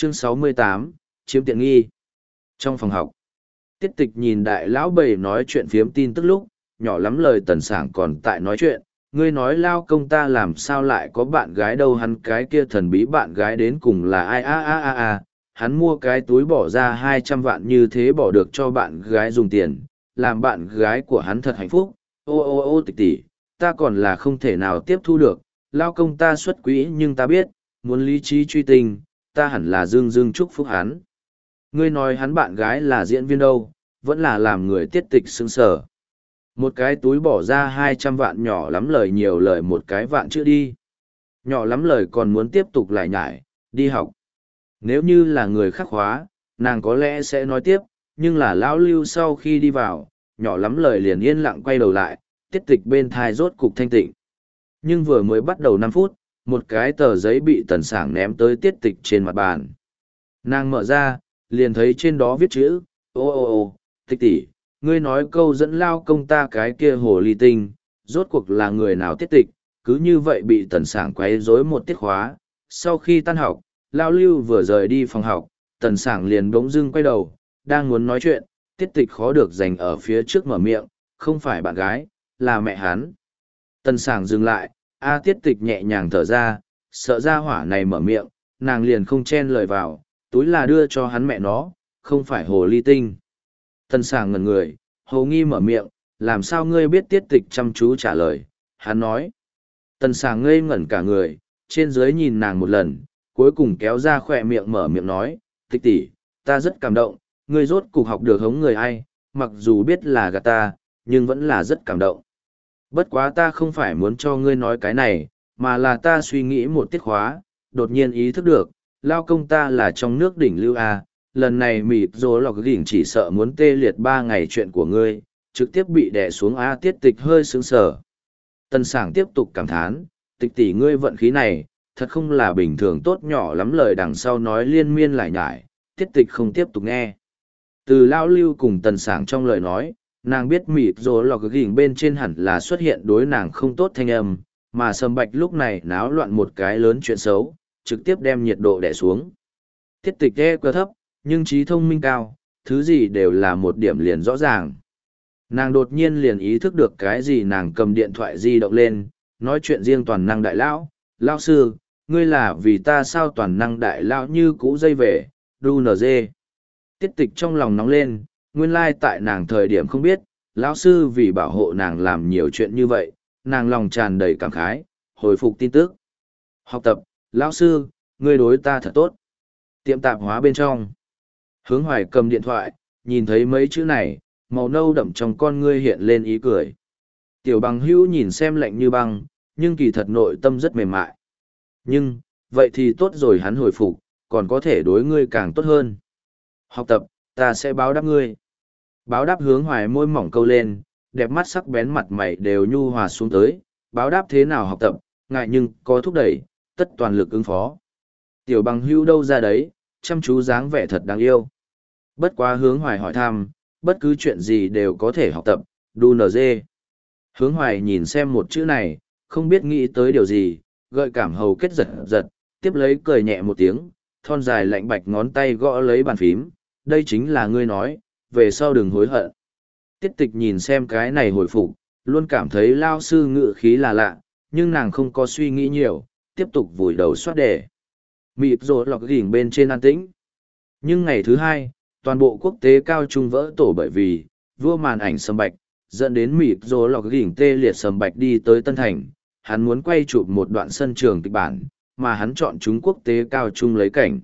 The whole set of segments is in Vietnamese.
Chương 68, chiếm tiện nghi. Trong phòng học, Tiết Tịch nhìn đại lão bầy nói chuyện phiếm tin tức lúc, nhỏ lắm lời Tần Sảng còn tại nói chuyện, ngươi nói lao công ta làm sao lại có bạn gái đâu, hắn cái kia thần bí bạn gái đến cùng là ai hắn mua cái túi bỏ ra 200 vạn như thế bỏ được cho bạn gái dùng tiền, làm bạn gái của hắn thật hạnh phúc, ô Tịch tỷ, ta còn là không thể nào tiếp thu được, lao công ta xuất quỹ nhưng ta biết, muốn lý trí truy tình, ta hẳn là dương chúc phúc hắn. Ngươi nói hắn bạn gái là diễn viên đâu, vẫn là làm người Tiết Tịch sững sờ. Một cái túi bỏ ra 200 vạn nhỏ lắm lời nhiều lời một cái vạn chữ đi. Nhỏ lắm lời còn muốn tiếp tục lại nhải, đi học. Nếu như là người khác khóa, nàng có lẽ sẽ nói tiếp, nhưng là lão Lưu sau khi đi vào, nhỏ lắm lời liền yên lặng quay đầu lại, Tiết Tịch bên thai rốt cục thanh tịnh. Nhưng vừa mới bắt đầu 5 phút, một cái tờ giấy bị Tần Sảng ném tới Tiết Tịch trên mặt bàn. Nàng mở ra, liền thấy trên đó viết chữ, Tịch tỷ, ngươi nói câu dẫn lao công ta cái kia hồ ly tinh, rốt cuộc là người nào Tiết Tịch, cứ như vậy bị Tần Sảng quấy rối một tiết khóa. Sau khi tan học, Lao Lưu vừa rời đi phòng học, Tần Sảng liền bỗng dưng quay đầu, đang muốn nói chuyện, Tiết Tịch khó được dành ở phía trước mở miệng, không phải bạn gái, là mẹ hắn. Tần Sảng dừng lại, Tiết Tịch nhẹ nhàng thở ra, sợ ra hỏa này mở miệng, nàng liền không chen lời vào, túi là đưa cho hắn mẹ nó, không phải hồ ly tinh. Tần Sảng ngẩn người, hồ nghi mở miệng, làm sao ngươi biết? Tiết Tịch chăm chú trả lời, hắn nói. Tần Sảng ngây ngẩn cả người, trên dưới nhìn nàng một lần, cuối cùng kéo ra khỏe miệng mở miệng nói, Tịch tỷ, ta rất cảm động, ngươi rốt cục học được hống người ai, mặc dù biết là gạt ta, nhưng vẫn là rất cảm động. Bất quá ta không phải muốn cho ngươi nói cái này, mà là ta suy nghĩ một tiết khóa, đột nhiên ý thức được, lao công ta là trong nước đỉnh lưu A, lần này mịt rồi lọc đỉnh chỉ sợ muốn tê liệt 3 ngày chuyện của ngươi, trực tiếp bị đè xuống Tiết Tịch hơi sướng sở. Tần Sảng tiếp tục cảm thán, Tịch tỷ ngươi vận khí này, thật không là bình thường tốt, nhỏ lắm lời đằng sau nói liên miên lại nhải, Tiết Tịch không tiếp tục nghe. Từ Lao Lưu cùng Tần Sảng trong lời nói, nàng biết mịt rồi lọc gỉnh bên trên hẳn là xuất hiện đối nàng không tốt thanh âm, mà Sâm Bạch lúc này náo loạn một cái lớn chuyện xấu, trực tiếp đem nhiệt độ đè xuống. Tiết Tịch EQ thấp, nhưng trí thông minh cao, thứ gì đều là một điểm liền rõ ràng. Nàng đột nhiên liền ý thức được cái gì, nàng cầm điện thoại di động lên, nói chuyện riêng toàn năng đại lão, lão sư, ngươi là vì ta sao? Toàn năng đại lão như cũ dây về, đu nz. Tiết Tịch trong lòng nóng lên, nguyên lai tại nàng thời điểm không biết, lão sư vì bảo hộ nàng làm nhiều chuyện như vậy, nàng lòng tràn đầy cảm khái, hồi phục tin tức. Học tập, lão sư, ngươi đối ta thật tốt. Tiệm tạp hóa bên trong. Hướng Hoài cầm điện thoại, nhìn thấy mấy chữ này, màu nâu đậm trong con ngươi hiện lên ý cười. Tiểu Bằng Hữu nhìn xem lạnh như băng, nhưng kỳ thật nội tâm rất mềm mại. Nhưng, vậy thì tốt rồi, hắn hồi phục, còn có thể đối ngươi càng tốt hơn. Học tập, ta sẽ báo đáp ngươi. Báo đáp. Hướng Hoài môi mỏng câu lên, đẹp mắt sắc bén mặt mày đều nhu hòa xuống tới. Báo đáp thế nào? Học tập, ngại nhưng có thúc đẩy, tất toàn lực ứng phó. Tiểu Bằng Hữu đâu ra đấy, chăm chú dáng vẻ thật đáng yêu. Bất quá Hướng Hoài hỏi thăm, bất cứ chuyện gì đều có thể học tập, đu nz. Hướng Hoài nhìn xem một chữ này, không biết nghĩ tới điều gì, gợi cảm hầu kết giật giật, tiếp lấy cười nhẹ một tiếng, thon dài lạnh bạch ngón tay gõ lấy bàn phím, đây chính là ngươi nói, về sau đừng hối hận. Tiết Tịch nhìn xem cái này hồi phục, luôn cảm thấy lao sư ngự khí là lạ, nhưng nàng không có suy nghĩ nhiều, tiếp tục vùi đầu soát đề. Mịt rồi lọc gỉnh bên trên an tĩnh. Nhưng ngày thứ hai, toàn bộ quốc tế cao trung vỡ tổ bởi vì vua màn ảnh Sâm Bạch, dẫn đến mịt rồi lọc gỉnh tê liệt. Sâm Bạch đi tới Tân Thành, hắn muốn quay chụp một đoạn sân trường kịch bản, mà hắn chọn chúng quốc tế cao trung lấy cảnh.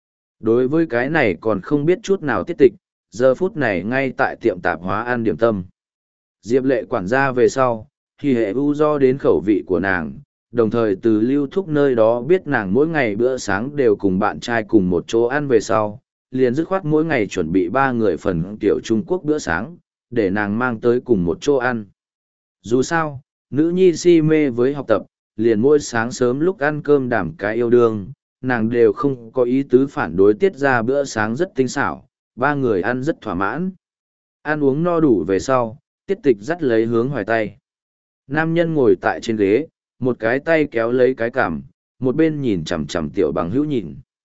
Đối với cái này còn không biết chút nào Tiết Tịch, giờ phút này ngay tại tiệm tạp hóa ăn điểm tâm. Diệp Lệ quản gia về sau, thì hệ u do đến khẩu vị của nàng, đồng thời từ Lưu Thúc nơi đó biết nàng mỗi ngày bữa sáng đều cùng bạn trai cùng một chỗ ăn về sau, liền dứt khoát mỗi ngày chuẩn bị 3 người phần tiểu Trung Quốc bữa sáng, để nàng mang tới cùng một chỗ ăn. Dù sao, nữ nhi si mê với học tập, liền mỗi sáng sớm lúc ăn cơm đảm cái yêu đương, nàng đều không có ý tứ phản đối tiết ra bữa sáng rất tinh xảo, 3 người ăn rất thỏa mãn. Ăn uống no đủ về sau, Tiết Tịch dắt lấy Hướng Hoài tay. Nam nhân ngồi tại trên ghế, một cái tay kéo lấy cái cằm, một bên nhìn chằm chằm Tiểu Bằng Hữu nhìn.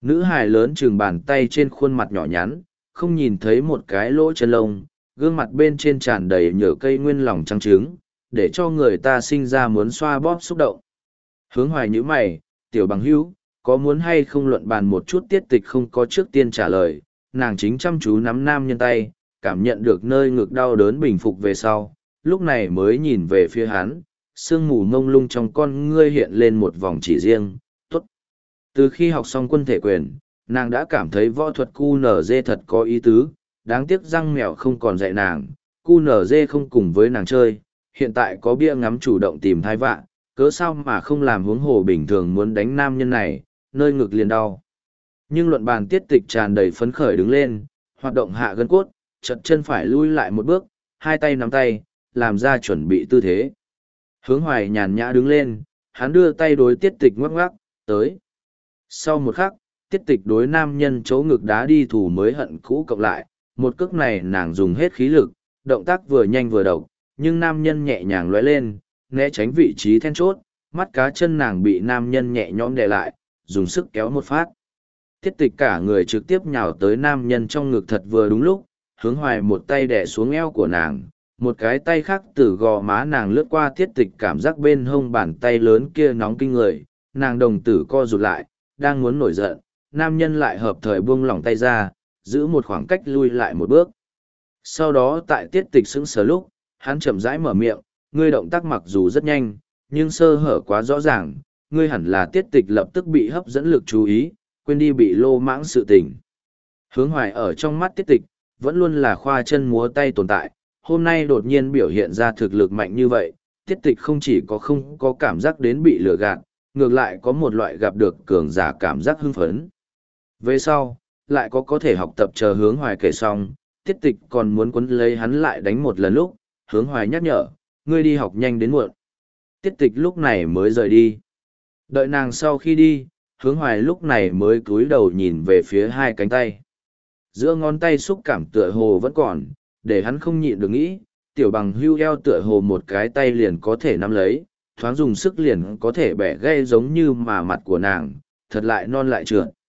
Nữ hài lớn chừng bàn tay trên khuôn mặt nhỏ nhắn, không nhìn thấy một cái lỗ chân lông, gương mặt bên trên tràn đầy nhựa cây nguyên lòng trắng trứng, để cho người ta sinh ra muốn xoa bóp xúc động. Hướng Hoài nhíu mày, tiểu bằng hữu, có muốn hay không luận bàn một chút? Tiết tịch không có trước tiên trả lời, nàng chính chăm chú nắm nam nhân tay, cảm nhận được nơi ngực đau đớn bình phục về sau, lúc này mới nhìn về phía hắn, sương mù mông lung trong con ngươi hiện lên một vòng chỉ riêng, tốt. Từ khi học xong quân thể quyền, nàng đã cảm thấy võ thuật QNZ thật có ý tứ, đáng tiếc răng mèo không còn dạy nàng, QNZ không cùng với nàng chơi, hiện tại có bia ngắm chủ động tìm thai vạ, cớ sao mà không làm huống hồ bình thường muốn đánh nam nhân này, nơi ngực liền đau. Nhưng luận bàn tiết tịch tràn đầy phấn khởi đứng lên, hoạt động hạ gân cốt, chật chân phải lui lại một bước, hai tay nắm tay, làm ra chuẩn bị tư thế. Hướng Hoài nhàn nhã đứng lên, hắn đưa tay đối tiết tịch ngoắc ngoắc, tới. Sau một khắc, tiết tịch đối nam nhân chỗ ngực đá đi thủ mới hận cũ cộng lại, một cước này nàng dùng hết khí lực, động tác vừa nhanh vừa độc, nhưng nam nhân nhẹ nhàng lóe lên, né tránh vị trí then chốt, mắt cá chân nàng bị nam nhân nhẹ nhõm đè lại, dùng sức kéo một phát. Tiết tịch cả người trực tiếp nhào tới nam nhân trong ngực thật vừa đúng lúc, Hướng Hoài một tay đè xuống eo của nàng, một cái tay khác từ gò má nàng lướt qua tiết tịch, cảm giác bên hông bàn tay lớn kia nóng kinh người, nàng đồng tử co rụt lại, đang muốn nổi giận, nam nhân lại hợp thời buông lỏng tay ra, giữ một khoảng cách lui lại một bước. Sau đó tại tiết tịch sững sờ lúc, hắn chậm rãi mở miệng, ngươi động tác mặc dù rất nhanh, nhưng sơ hở quá rõ ràng, ngươi hẳn là. Tiết tịch lập tức bị hấp dẫn lực chú ý, quên đi bị lô mãng sự tình. Hướng Hoài ở trong mắt tiết tịch, vẫn luôn là khoa chân múa tay tồn tại, hôm nay đột nhiên biểu hiện ra thực lực mạnh như vậy, tiết tịch không chỉ có không có cảm giác đến bị lừa gạt, ngược lại có một loại gặp được cường giả cảm giác hưng phấn. Về sau, lại có thể học tập. Chờ Hướng Hoài kể xong, tiết tịch còn muốn quấn lấy hắn lại đánh một lần lúc, Hướng Hoài nhắc nhở, ngươi đi học nhanh đến muộn. Tiết tịch lúc này mới rời đi. Đợi nàng sau khi đi, Hướng Hoài lúc này mới cúi đầu nhìn về phía hai cánh tay. Giữa ngón tay xúc cảm tựa hồ vẫn còn, để hắn không nhịn được nghĩ, tiểu bằng hưu eo tựa hồ một cái tay liền có thể nắm lấy, thoáng dùng sức liền có thể bẻ gãy giống như mà mặt của nàng, thật lại non lại trượt.